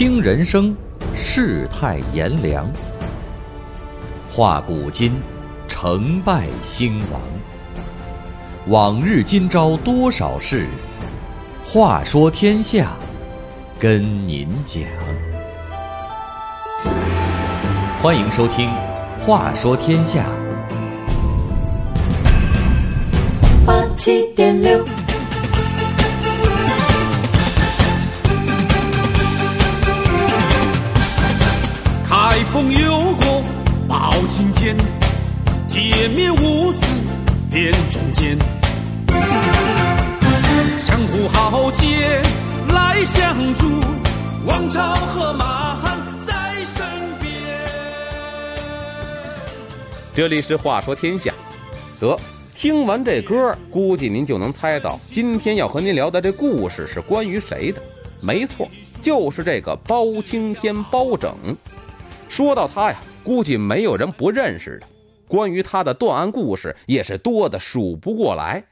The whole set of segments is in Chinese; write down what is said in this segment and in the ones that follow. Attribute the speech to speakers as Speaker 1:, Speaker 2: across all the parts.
Speaker 1: 听人生，世态炎凉，话古今，成败兴亡。往日今朝多少事，话说天下，跟您讲。欢迎收听《话说天下》。
Speaker 2: 87.6
Speaker 3: 开封有国包青天，铁面无私辨忠奸，江湖豪杰来相助，王朝和马汉在身边。
Speaker 4: 这里是话说天下。得，听完这歌，估计您就能猜到今天要和您聊的这故事是关于谁的。没错，就是这个包青天包拯。说到他呀，估计没有人不认识的。关于他的断案故事也是多得数不过来。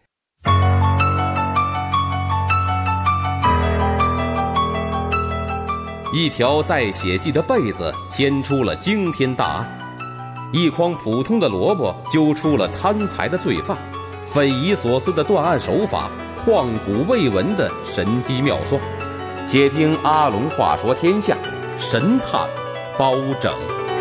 Speaker 4: 一条带血迹的被子牵出了惊天大案，一筐普通的萝卜揪出了贪财的罪犯，匪夷所思的断案手法，旷古未闻的神机妙算。且听阿龙话说天下，神探包拯。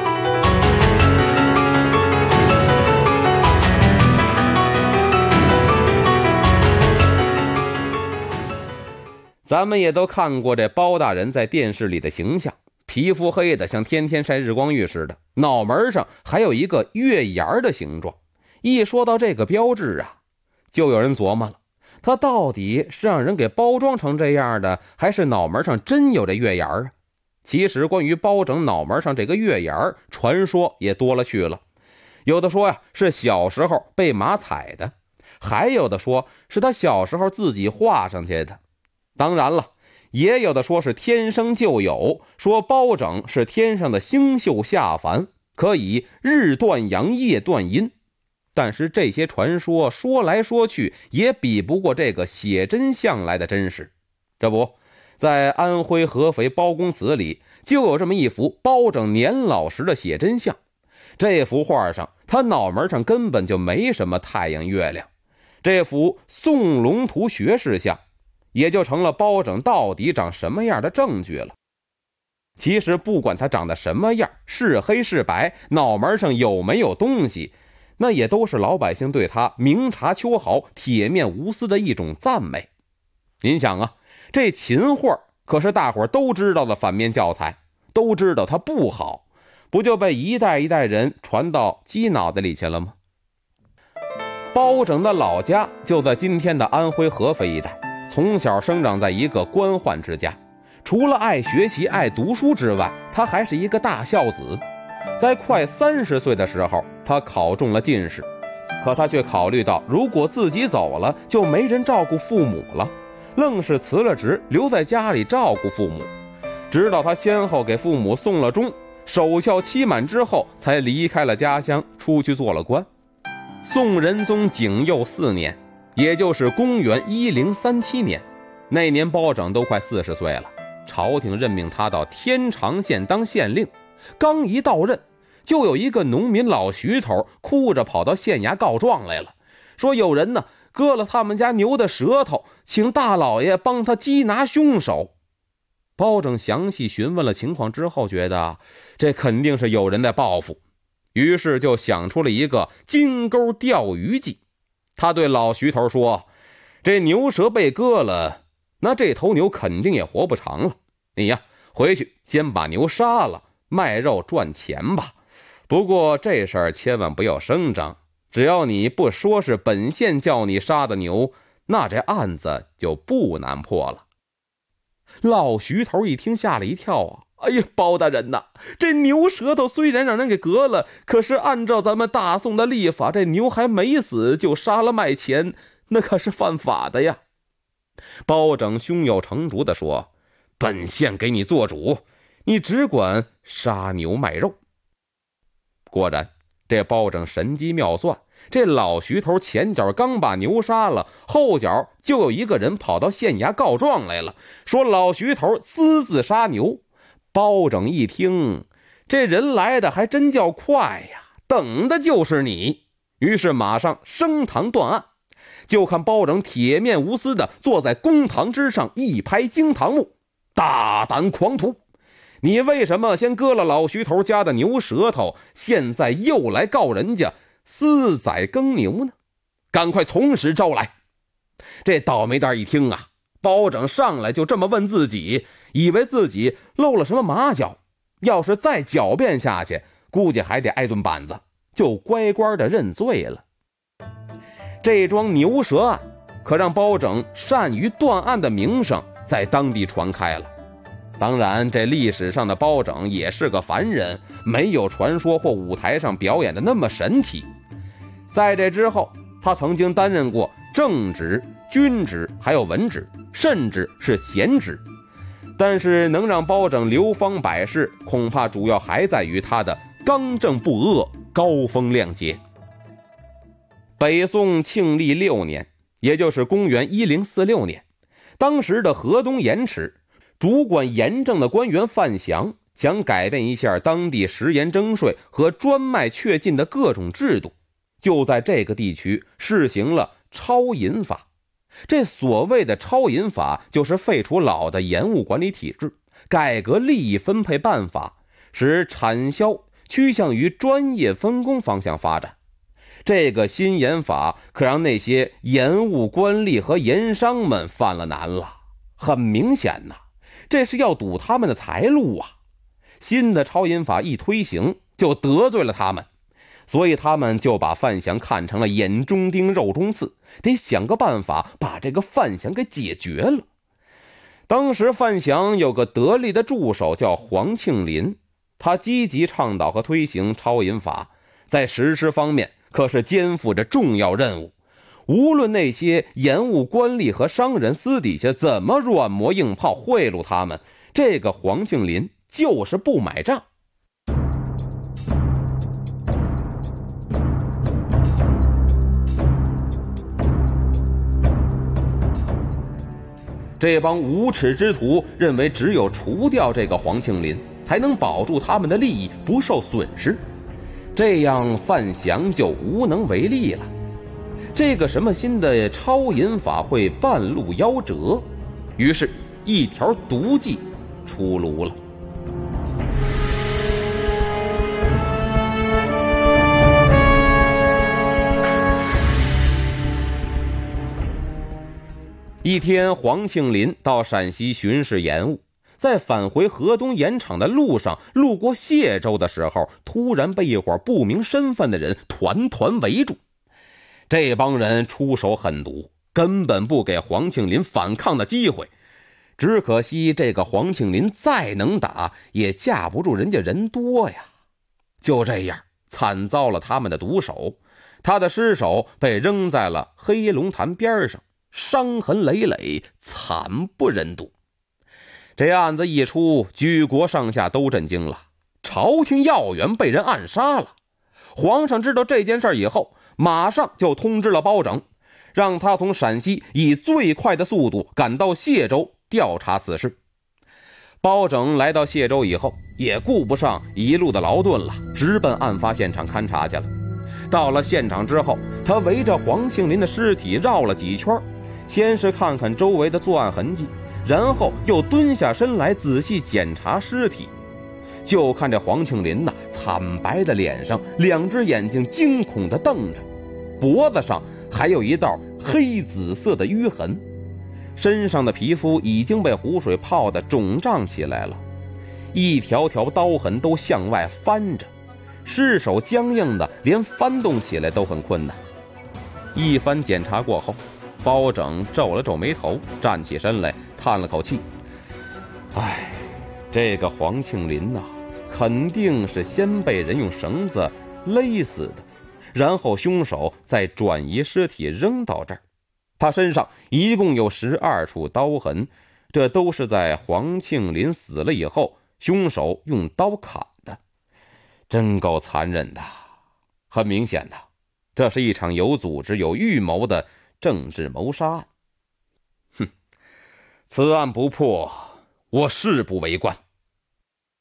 Speaker 4: 咱们也都看过这包大人在电视里的形象，皮肤黑的像天天晒日光浴似的，脑门上还有一个月牙的形状。一说到这个标志啊，就有人琢磨了，他到底是让人给包装成这样的，还是脑门上真有这月牙啊？其实关于包拯脑门上这个月牙，传说也多了去了。有的说呀，是小时候被马踩的，还有的说是他小时候自己画上去的。当然了，也有的说是天生就有，说包拯是天上的星宿下凡，可以日断阳夜断阴。但是这些传说说来说去，也比不过这个写真像来的真实。这不，在安徽合肥包公祠里就有这么一幅包拯年老时的写真像。这幅画上，他脑门上根本就没什么太阳月亮，这幅宋龙图学士像也就成了包拯到底长什么样的证据了。其实不管他长得什么样，是黑是白，脑门上有没有东西，那也都是老百姓对他明察秋毫、铁面无私的一种赞美。您想啊，这秦桧可是大伙都知道的反面教材，都知道他不好，不就被一代一代人传到鸡脑袋里去了吗？包拯的老家就在今天的安徽合肥一带，从小生长在一个官宦之家，除了爱学习爱读书之外，他还是一个大孝子。在快30岁的时候，他考中了进士，可他却考虑到如果自己走了就没人照顾父母了，愣是辞了职，留在家里照顾父母。直到他先后给父母送了终，守孝期满之后，才离开了家乡，出去做了官。宋仁宗景佑4年，也就是公元1037年，那年包拯都快40岁了，朝廷任命他到天长县当县令。刚一到任，就有一个农民老徐头哭着跑到县衙告状来了，说有人呢割了他们家牛的舌头，请大老爷帮他缉拿凶手。包拯详细询问了情况之后，觉得这肯定是有人在报复，于是就想出了一个金钩钓鱼计。他对老徐头说，这牛舌被割了，那这头牛肯定也活不长了，你呀回去先把牛杀了，卖肉赚钱吧。不过这事儿千万不要声张，只要你不说是本县叫你杀的牛，那这案子就不难破了。老徐头一听吓了一跳啊，哎呀，包大人呐，这牛舌头虽然让人给割了，可是按照咱们大宋的历法，这牛还没死就杀了卖钱，那可是犯法的呀。包拯胸有成竹地说，本县给你做主，你只管杀牛卖肉。果然，这包拯神机妙算，这老徐头前脚刚把牛杀了，后脚就有一个人跑到县衙告状来了，说老徐头私自杀牛。 包拯一听，这人来的还真叫快呀，等的就是你。于是马上升堂断案，就看包拯铁面无私的坐在公堂之上，一拍惊堂木：大胆狂徒，你为什么先割了老徐头家的牛舌头，现在又来告人家私宰耕牛呢？赶快从实招来。这倒霉蛋一听啊，包拯上来就这么问自己，以为自己露了什么马脚，要是再狡辩下去，估计还得挨顿板子，就乖乖的认罪了。这桩牛舌案可让包拯善于断案的名声在当地传开了。当然，这历史上的包拯也是个凡人，没有传说或舞台上表演的那么神奇。在这之后，他曾经担任过正职、军职，还有文职，甚至是闲职。但是能让包拯流芳百世，恐怕主要还在于他的刚正不阿、高风亮节。北宋庆历6年，也就是公元1046年，当时的河东盐池主管盐政的官员范祥想改变一下当地食盐征税和专卖确禁的各种制度，就在这个地区试行了超银法。这所谓的超银法，就是废除老的盐务管理体制，改革利益分配办法，使产销趋向于专业分工方向发展。这个新盐法可让那些盐务官吏和盐商们犯了难了。很明显呐，这是要堵他们的财路啊！新的超银法一推行，就得罪了他们，所以他们就把范祥看成了眼中钉肉中刺，得想个办法把这个范祥给解决了。当时范祥有个得力的助手叫黄庆林，他积极倡导和推行超银法，在实施方面可是肩负着重要任务。无论那些盐务官吏和商人私底下怎么软磨硬泡贿赂他们，这个黄庆林就是不买账。这帮无耻之徒认为只有除掉这个黄庆林，才能保住他们的利益不受损失，这样范祥就无能为力了。这个什么新的超银法会半路夭折，于是一条毒计出炉了。一天，黄庆林到陕西巡视盐务，在返回河东盐场的路上，路过谢州的时候，突然被一伙不明身份的人团团围住。这帮人出手狠毒，根本不给黄庆林反抗的机会。只可惜这个黄庆林再能打，也架不住人家人多呀。就这样惨遭了他们的毒手，他的尸首被扔在了黑龙潭边上，伤痕累累，惨不忍睹。这案子一出，举国上下都震惊了，朝廷要员被人暗杀了。皇上知道这件事以后，马上就通知了包拯，让他从陕西以最快的速度赶到谢州调查此事。包拯来到谢州以后，也顾不上一路的劳顿了，直奔案发现场勘察去了。到了现场之后，他围着黄庆林的尸体绕了几圈，先是看看周围的作案痕迹，然后又蹲下身来仔细检查尸体。就看这黄庆林惨白的脸上，两只眼睛惊恐地瞪着，脖子上还有一道黑紫色的淤痕，身上的皮肤已经被湖水泡得肿胀起来了，一条条刀痕都向外翻着，尸首僵硬的连翻动起来都很困难。一番检查过后，包拯皱了皱眉头，站起身来叹了口气：哎，这个黄庆林肯定是先被人用绳子勒死的，然后凶手再转移尸体扔到这儿。他身上一共有12处刀痕，这都是在黄庆林死了以后，凶手用刀砍的，真够残忍的。很明显的，这是一场有组织有预谋的政治谋杀案。此案不破，我誓不为官。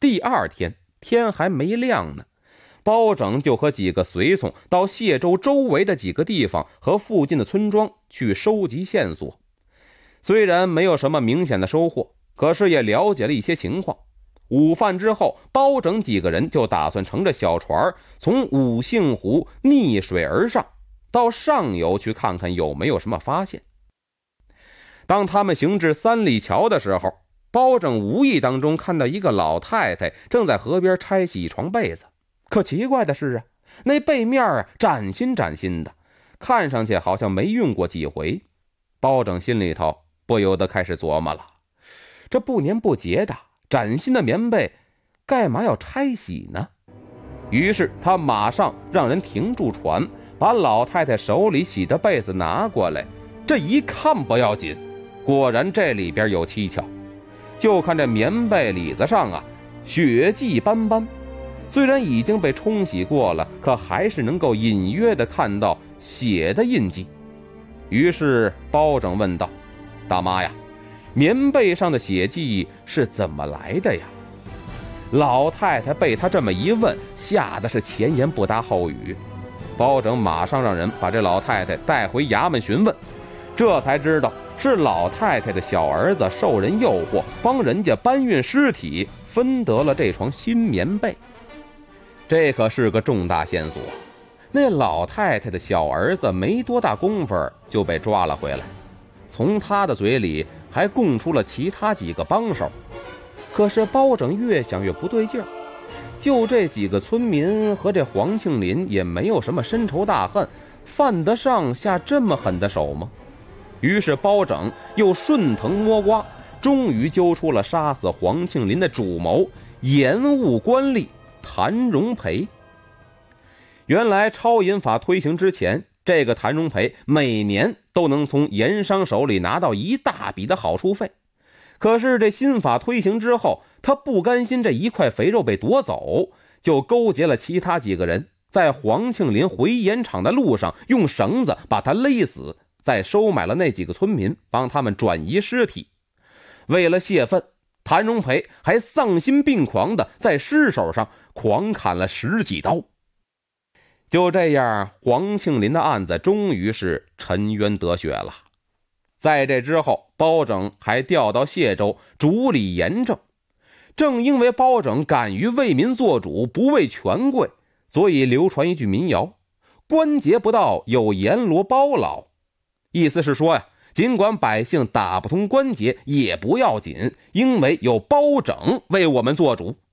Speaker 4: 第二天天还没亮呢，包拯就和几个随从到谢州周围的几个地方和附近的村庄去收集线索。虽然没有什么明显的收获，可是也了解了一些情况。午饭之后，包拯几个人就打算乘着小船从五姓湖逆水而上，到上游去看看有没有什么发现。当他们行至三里桥的时候，包拯无意当中看到一个老太太正在河边拆洗一床被子。可奇怪的是那被面崭新崭新的，看上去好像没用过几回。包拯心里头不由得开始琢磨了，这不年不节的崭新的棉被干嘛要拆洗呢？于是他马上让人停住船，把老太太手里洗的被子拿过来。这一看不要紧，果然这里边有蹊跷。就看这棉被里子上血迹斑斑，虽然已经被冲洗过了，可还是能够隐约的看到血的印记。于是包拯问道：大妈呀，棉被上的血迹是怎么来的呀？老太太被他这么一问，吓得是前言不搭后语。包拯马上让人把这老太太带回衙门询问，这才知道是老太太的小儿子受人诱惑，帮人家搬运尸体，分得了这床新棉被。这可是个重大线索。那老太太的小儿子没多大功夫就被抓了回来，从他的嘴里还供出了其他几个帮手。可是包拯越想越不对劲儿，就这几个村民和这黄庆林也没有什么深仇大恨，犯得上下这么狠的手吗？于是包拯又顺藤摸瓜，终于揪出了杀死黄庆林的主谋，延误官吏谭荣培。原来超银法推行之前，这个谭荣培每年都能从盐商手里拿到一大笔的好处费。可是这新法推行之后，他不甘心这一块肥肉被夺走，就勾结了其他几个人，在黄庆林回盐场的路上用绳子把他勒死，再收买了那几个村民，帮他们转移尸体。为了泄愤，谭荣培还丧心病狂的在尸首上狂砍了10几刀。就这样，黄庆林的案子终于是沉冤得雪了。在这之后，包拯还调到谢州主理盐政。正因为包拯敢于为民做主，不畏权贵，所以流传一句民谣：官节不到有阎罗包牢。意思是说尽管百姓打不通关节也不要紧，因为有包拯为我们做主。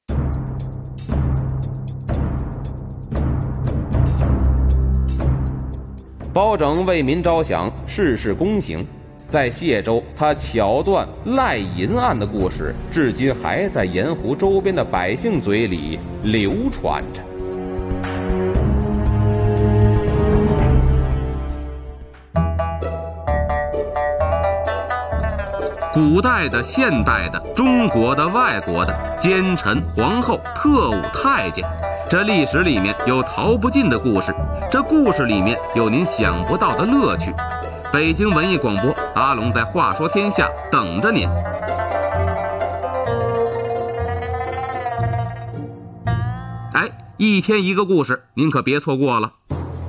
Speaker 4: 包拯为民着想，事事公行。在谢州，他巧断赖银案的故事，至今还在盐湖周边的百姓嘴里流传着。古代的、现代的、中国的、外国的，奸臣、皇后、特务、太监，这历史里面有逃不尽的故事，这故事里面有您想不到的乐趣。北京文艺广播，阿龙在话说天下等着您。一天一个故事，您可别错过了。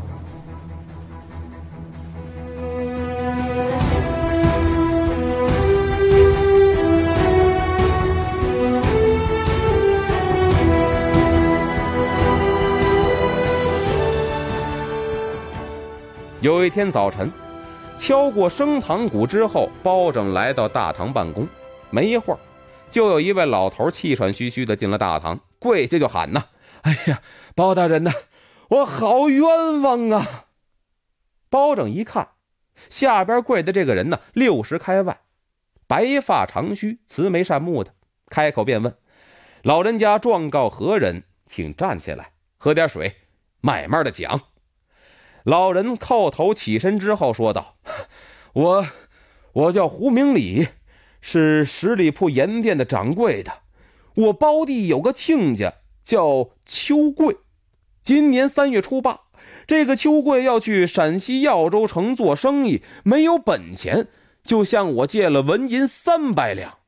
Speaker 4: 有一天早晨，敲过升堂鼓之后，包拯来到大堂办公。没一会儿，就有一位老头气喘吁吁的进了大堂，跪下就喊呐：“哎呀，包大人呐，我好冤枉啊！”包拯一看，下边跪的这个人呢，60开外，白发长须，慈眉善目的，开口便问：“老人家状告何人？请站起来，喝点水，慢慢的讲。”老人叩头起身之后说道：“我叫胡明礼，是10里铺盐店的掌柜的。我包弟有个亲家叫邱贵，今年3月初8，这个邱贵要去陕西耀州城做生意，没有本钱，就向我借了纹银300两。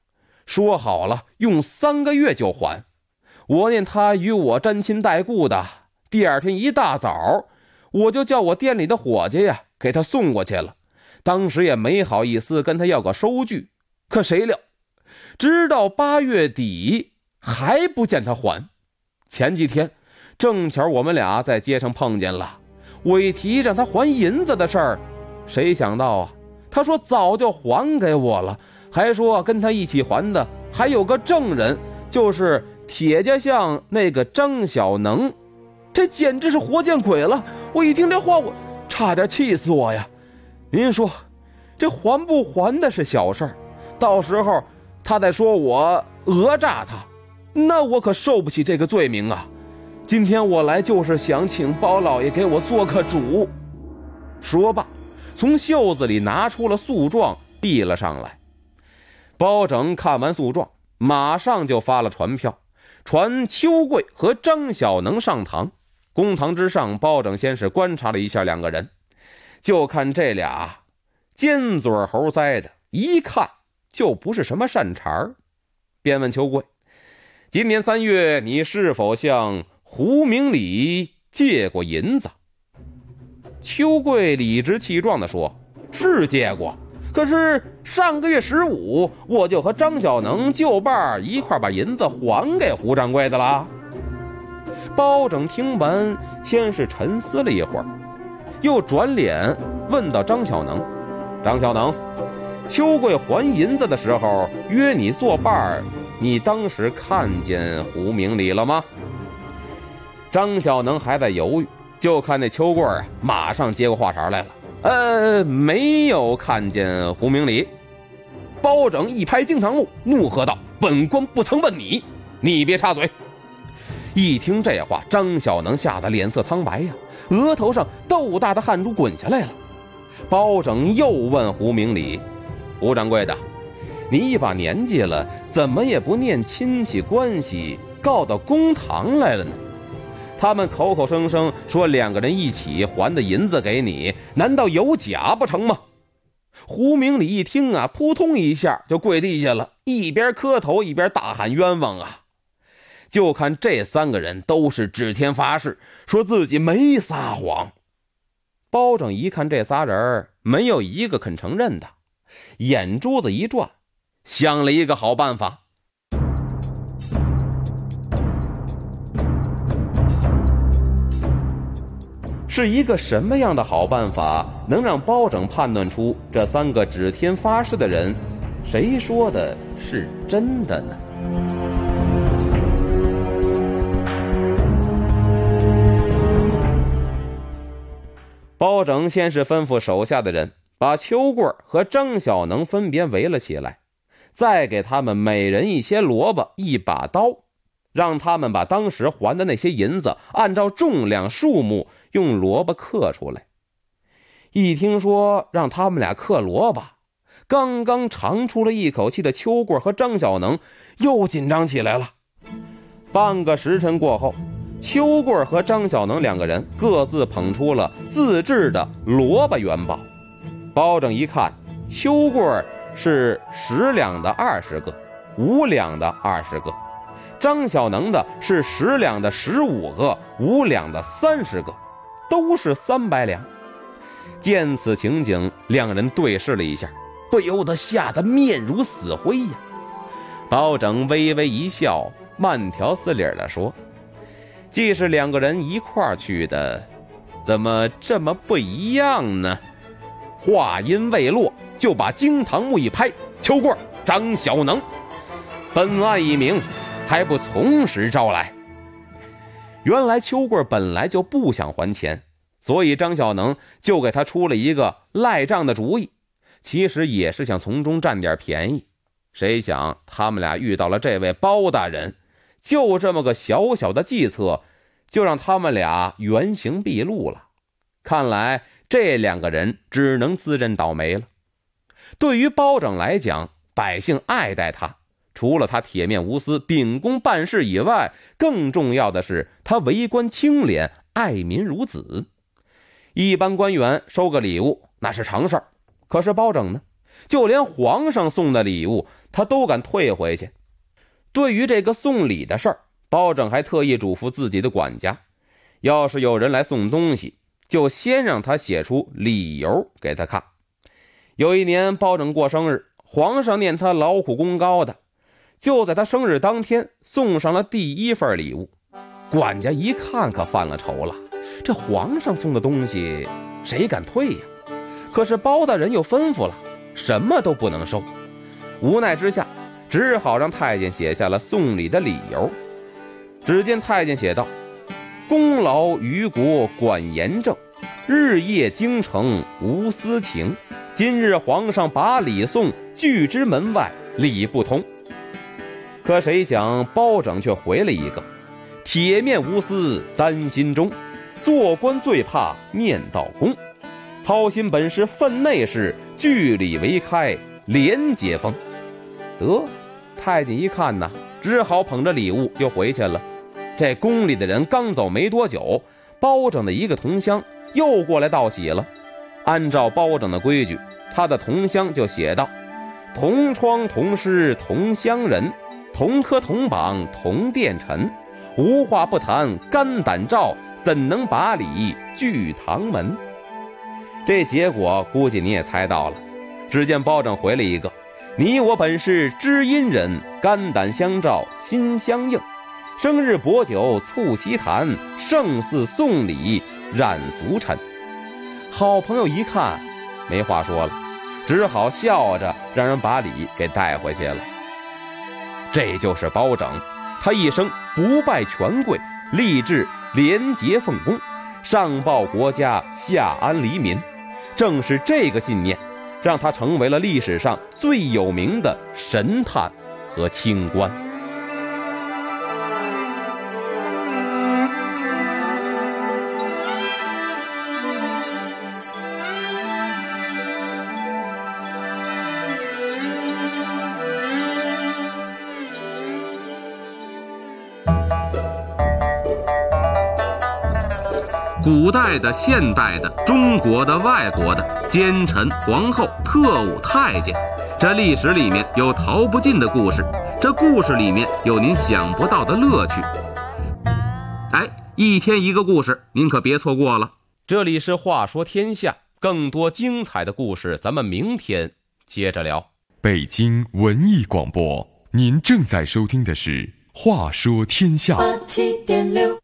Speaker 4: 说好了用3个月就还。我念他与我沾亲带故的，第二天一大早我就叫我店里的伙计呀给他送过去了，当时也没好意思跟他要个收据。可谁料直到8月底还不见他还。前几天正巧我们俩在街上碰见了，我一提让他还银子的事儿，谁想到啊，他说早就还给我了，还说跟他一起还的还有个证人，就是铁家巷那个张小能。这简直是活见鬼了！我一听这话，我差点气死我呀！您说这还不还的是小事儿，到时候他再说我讹诈他，那我可受不起这个罪名啊！今天我来就是想请包老爷给我做个主。说罢从袖子里拿出了诉状递了上来。包拯看完诉状，马上就发了传票，传邱贵和张小能上堂。公堂之上，包拯先是观察了一下两个人，就看这俩尖嘴猴腮的，一看就不是什么善茬。便问邱贵，今年3月你是否向胡明礼借过银子？邱贵理直气壮地说，是借过，可是上个月15我就和张小能就伴一块把银子还给胡掌柜的了。包拯听完先是沉思了一会儿，又转脸问到张小能，张小能，邱贵还银子的时候约你作伴，你当时看见胡明礼了吗？张小能还在犹豫，就看那邱贵马上接过话茬来了，没有看见胡明礼。包拯一拍惊堂木，怒喝道，本官不曾问你，你别插嘴。一听这话，张小能吓得脸色苍白呀，额头上豆大的汗珠滚下来了。包拯又问胡明礼，胡掌柜的，你一把年纪了，怎么也不念亲戚关系，告到公堂来了呢？他们口口声声说2个人一起还的银子给你，难道有假不成吗？胡明礼一听啊，扑通一下就跪地下了，一边磕头一边大喊冤枉啊！就看这3个人都是指天发誓，说自己没撒谎。包拯一看这仨人没有一个肯承认的，眼珠子一转，想了一个好办法。是一个什么样的好办法能让包拯判断出这3个指天发誓的人谁说的是真的呢？包拯先是吩咐手下的人把邱贵和张小能分别围了起来，再给他们每人一些萝卜一把刀，让他们把当时还的那些银子按照重量数目用萝卜刻出来。一听说让他们俩刻萝卜，刚刚长出了一口气的邱贵和张小能又紧张起来了。半个时辰过后，邱贵和张小能2个人各自捧出了自制的萝卜元宝。包拯一看，邱贵是10两的20个，5两的20个，张小能的是10两的15个，5两的30个，都是300两。见此情景，2人对视了一下，不由得吓得面如死灰呀。包拯微微一笑，慢条斯理地说，既是2个人一块儿去的，怎么这么不一样呢？话音未落，就把惊堂木一拍，邱贵、张小能，本案已明，还不从实招来？原来邱贵本来就不想还钱，所以张小能就给他出了一个赖账的主意，其实也是想从中占点便宜。谁想他们俩遇到了这位包大人，就这么个小小的计策，就让他们俩原形毕露了。看来这2个人只能自认倒霉了。对于包拯来讲，百姓爱戴他，除了他铁面无私、秉公办事以外，更重要的是他为官清廉、爱民如子。一般官员收个礼物那是常事儿，可是包拯呢， 就连皇上送的礼物他都敢退回去。对于这个送礼的事儿，包拯还特意嘱咐自己的管家，要是有人来送东西，就先让他写出理由给他看。有一年包拯过生日，皇上念他劳苦功高的，就在他生日当天送上了第一份礼物。管家一看可犯了愁了，这皇上送的东西谁敢退呀？可是包大人又吩咐了，什么都不能收。无奈之下，只好让太监写下了送礼的理由。只见太监写道：功劳于国管严正，日夜京城无私情，今日皇上把礼送，拒之门外，礼不通。可谁想包拯却回了一个：铁面无私担心中，做官最怕面到公，操心本是分内事，据理为开廉洁风。得，太监一看呐，只好捧着礼物又回去了。这宫里的人刚走没多久，包拯的一个同乡又过来道喜了。按照包拯的规矩，他的同乡就写道：同窗同师同乡人，同科同榜同殿臣，无话不谈肝胆照，怎能把礼拒堂门。这结果估计你也猜到了。只见包拯回了一个：你我本是知音人，肝胆相照心相应，生日薄酒促膝谈，胜似送礼染俗尘。好朋友一看没话说了，只好笑着让人把礼给带回去了。这就是包拯，他一生不拜权贵，立志廉洁奉公，上报国家，下安黎民。正是这个信念，让他成为了历史上最有名的神探和清官。古代的、现代的、中国的、外国的，奸臣、皇后、特务、太监，这历史里面有逃不尽的故事，这故事里面有您想不到的乐趣。哎，一天一个故事，您可别错过了。这里是话说天下，更多精彩的故事咱们明天接着聊。
Speaker 2: 北京文艺广播，您正在收听的是话说天下。
Speaker 5: 87.6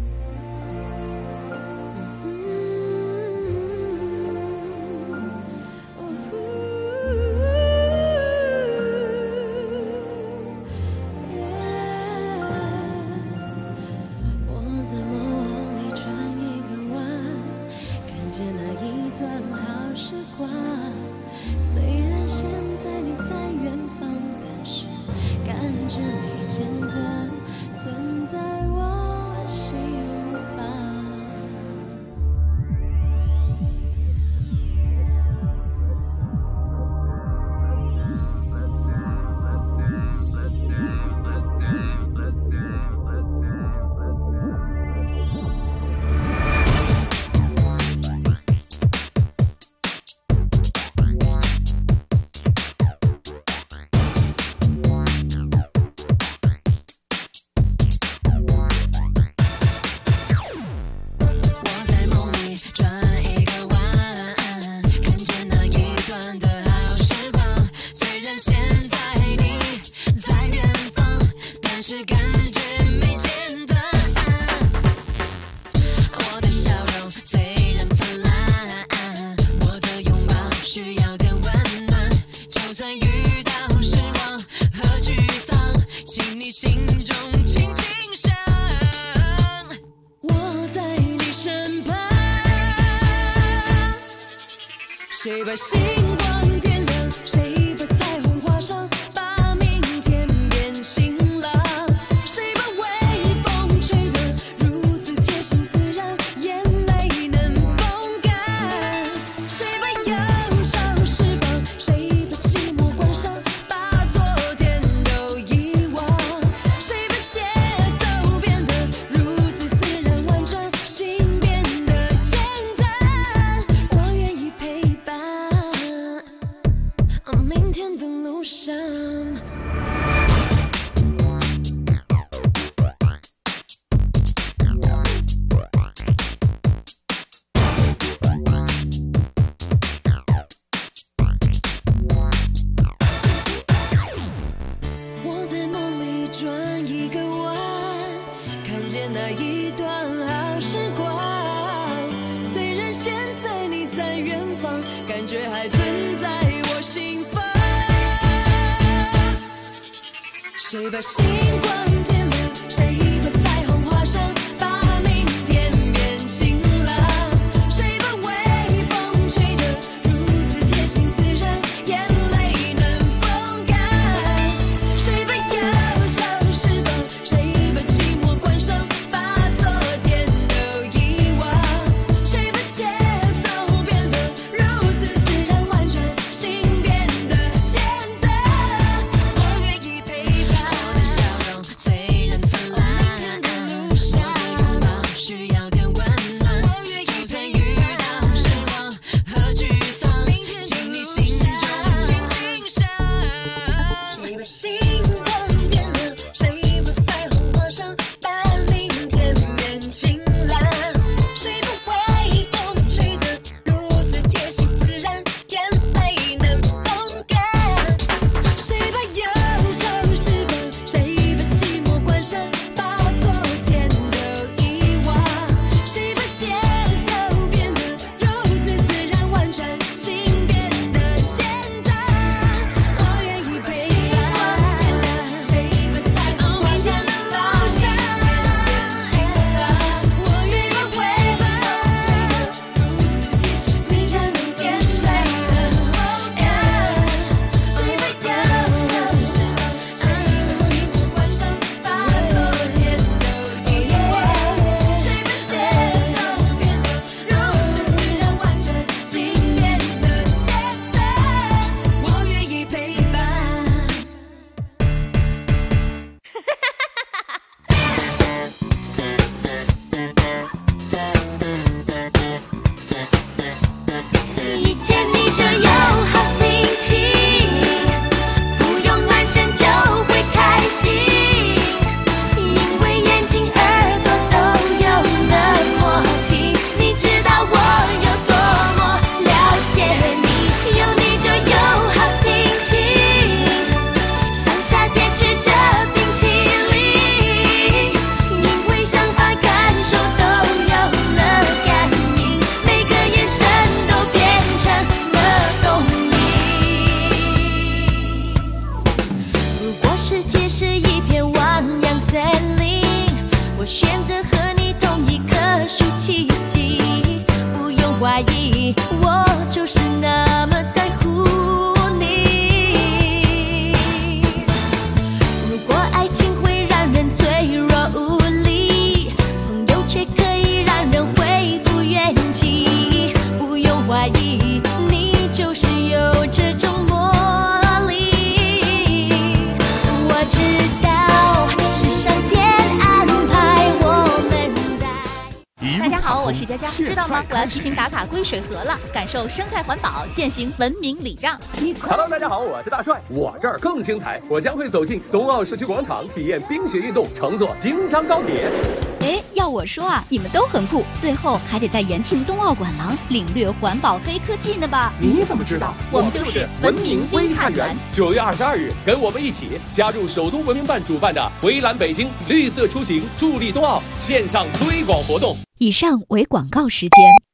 Speaker 5: 谁把星光点亮，谁把彩虹画上，把明天变晴朗。谁把微风吹得如此贴心自然，眼泪能风干。谁把忧伤释放，谁把寂寞关上，把昨天都遗忘。谁把节奏变得如此自然婉转，心变得简单。我愿意陪伴。 明天的路上。我在梦里转一个弯，看见那一段好时光。虽然现在你在远方，感觉还存在我心房。谁把星光点亮？谁把彩虹画上？把明天变晴朗。谁把微风吹得如此贴心自然，眼泪能风干？谁把忧愁释放？谁把寂寞关上？把昨天都遗忘。谁把节奏变得如此自然婉转，心变得简单？我愿意陪伴我的笑容，虽然泛滥，路上需要点温暖。就算遇到失望和沮丧，请你心中轻轻想。谁把星光点亮？谁把彩虹画上？把明天变晴朗。谁把微风吹得如此贴心自然，眼泪能风干？谁把忧愁释放？谁把寂寞关上？把昨天都遗忘。谁把节奏变得如此自然婉转，心变得简单？我愿意陪伴。谁把彩虹画上？路上，我愿意陪伴。如此贴心自然的眼泪能风干。谁把忧愁释放？谁把寂寞关上？把昨天都遗忘。谁把节奏变得如此自然婉转，心变得简单？我愿意陪伴。一见你就有好心情，不用暖身就会开心，因为眼睛耳朵都有了默契。你知道我有多么了解你，有你就有好心情，像夏天吃着冰淇淋，因为想法感受都有了感应，每个眼神都变成了动力。如果世界是一片汪洋森林，我选择和你同一棵树栖息，不用怀疑，我就是那么在乎你。如果爱情会让人脆弱无力，朋友却可以让人恢复元气，不用怀疑，你就是有这种魔力。我知道是上天安排我们在。
Speaker 6: 大家好，我是佳佳，知道吗？我要提醒打卡归水河了，感受生态环保，践行文明礼让。
Speaker 7: Hello， 大家好，我是大帅，我这儿更精彩，我将会走进冬奥社区广场，体验冰雪运动，乘坐京张高铁。
Speaker 6: 哎，要我说啊，你们都很酷，最后还得在延庆冬奥馆廊领略环保黑科技呢吧？
Speaker 7: 你怎么知道？
Speaker 6: 我们就是文明微探员。
Speaker 7: 9月22日，跟我们一起加入首都文明办主办的回蓝北京绿色出行助力冬奥线上推广活动。
Speaker 6: 以上为广告时间。